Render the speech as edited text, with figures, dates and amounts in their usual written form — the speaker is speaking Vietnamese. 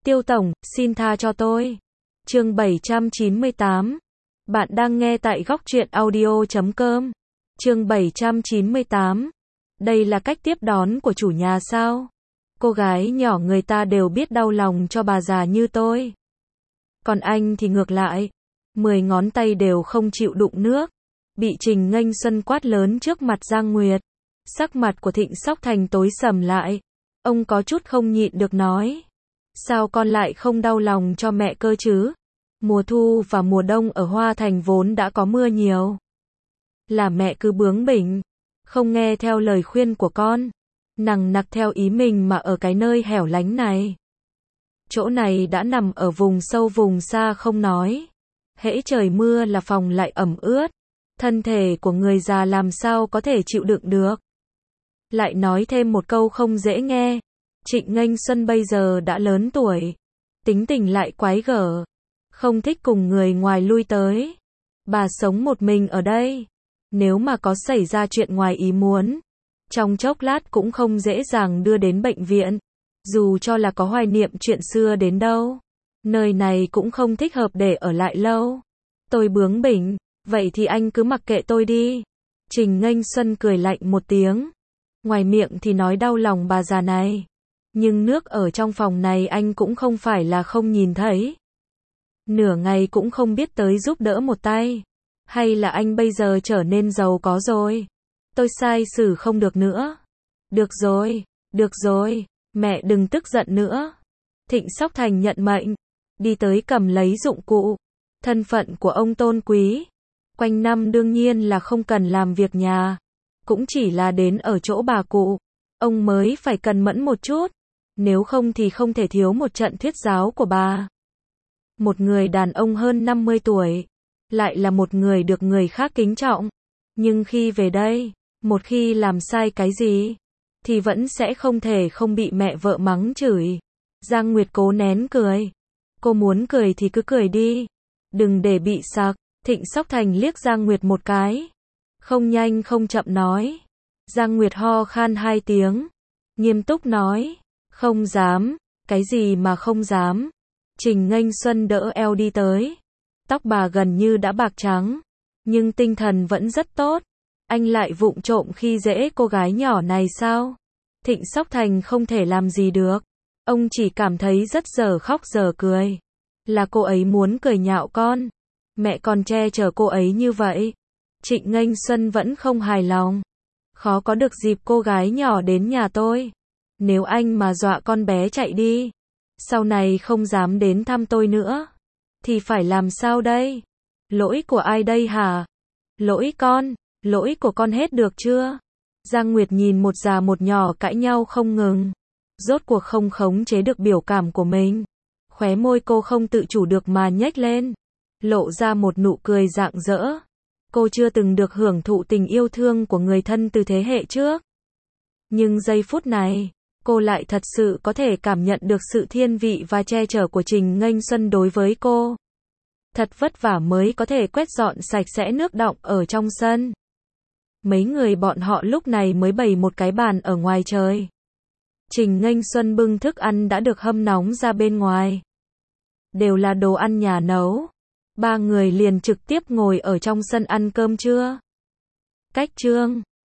Tiêu tổng, xin tha cho tôi. Chương 798. Bạn đang nghe tại góc truyện audio.com. Chương 798. Đây là cách tiếp đón của chủ nhà sao? Cô gái nhỏ người ta đều biết đau lòng cho bà già như tôi. Còn anh thì ngược lại, 10 ngón tay đều không chịu đụng nước. Bị Trình Nghênh Xuân quát lớn trước mặt Giang Nguyệt. Sắc mặt của Thịnh Sóc Thành tối sầm lại. Ông có chút không nhịn được nói. Sao con lại không đau lòng cho mẹ cơ chứ? Mùa thu và mùa đông ở Hoa Thành vốn đã có mưa nhiều. Là mẹ cứ bướng bỉnh, không nghe theo lời khuyên của con. Nằng nặc theo ý mình mà ở cái nơi hẻo lánh này. Chỗ này đã nằm ở vùng sâu vùng xa không nói. Hễ trời mưa là phòng lại ẩm ướt. Thân thể của người già làm sao có thể chịu đựng được. Lại nói thêm một câu không dễ nghe. Trịnh Nghênh Xuân bây giờ đã lớn tuổi. Tính tình lại quái gở. Không thích cùng người ngoài lui tới. Bà sống một mình ở đây. Nếu mà có xảy ra chuyện ngoài ý muốn, trong chốc lát cũng không dễ dàng đưa đến bệnh viện. Dù cho là có hoài niệm chuyện xưa đến đâu, nơi này cũng không thích hợp để ở lại lâu. Tôi bướng bỉnh, vậy thì anh cứ mặc kệ tôi đi. Trình Nghênh Xuân cười lạnh một tiếng. Ngoài miệng thì nói đau lòng bà già này. Nhưng nước ở trong phòng này anh cũng không phải là không nhìn thấy. Nửa ngày cũng không biết tới giúp đỡ một tay. Hay là anh bây giờ trở nên giàu có rồi? Tôi sai xử không được nữa. Được rồi, mẹ đừng tức giận nữa. Thịnh Sóc Thành nhận mệnh, đi tới cầm lấy dụng cụ. Thân phận của ông tôn quý. Quanh năm đương nhiên là không cần làm việc nhà. Cũng chỉ là đến ở chỗ bà cụ. Ông mới phải cần mẫn một chút. Nếu không thì không thể thiếu một trận thuyết giáo của bà. Một người đàn ông hơn 50 tuổi. Lại là một người được người khác kính trọng. Nhưng khi về đây, một khi làm sai cái gì, thì vẫn sẽ không thể không bị mẹ vợ mắng chửi. Giang Nguyệt cố nén cười. Cô muốn cười thì cứ cười đi. Đừng để bị sặc. Thịnh Sóc Thành liếc Giang Nguyệt một cái. Không nhanh không chậm nói. Giang Nguyệt ho khan 2 tiếng. Nghiêm túc nói. Không dám. Cái gì mà không dám. Trình Nghênh Xuân đỡ eo đi tới. Tóc bà gần như đã bạc trắng. Nhưng tinh thần vẫn rất tốt. Anh lại vụng trộm khi dễ cô gái nhỏ này sao? Thịnh Sóc Thành không thể làm gì được. Ông chỉ cảm thấy rất giờ khóc giờ cười. Là cô ấy muốn cười nhạo con. Mẹ còn che chở cô ấy như vậy. Trịnh Nghênh Xuân vẫn không hài lòng. Khó có được dịp cô gái nhỏ đến nhà tôi. Nếu anh mà dọa con bé chạy đi, sau này không dám đến thăm tôi nữa, thì phải làm sao đây? Lỗi của ai đây hả? Lỗi của con hết được chưa? Giang Nguyệt nhìn một già một nhỏ cãi nhau không ngừng. Rốt cuộc không khống chế được biểu cảm của mình. Khóe môi cô không tự chủ được mà nhếch lên. Lộ ra một nụ cười rạng rỡ. Cô chưa từng được hưởng thụ tình yêu thương của người thân từ thế hệ trước. Nhưng giây phút này, cô lại thật sự có thể cảm nhận được sự thiên vị và che chở của Trình Nghênh Xuân đối với cô. Thật vất vả mới có thể quét dọn sạch sẽ nước đọng ở trong sân. Mấy người bọn họ lúc này mới bày một cái bàn ở ngoài trời. Trình Nghênh Xuân bưng thức ăn đã được hâm nóng ra bên ngoài. Đều là đồ ăn nhà nấu. 3 người liền trực tiếp ngồi ở trong sân ăn cơm trưa. Cách chương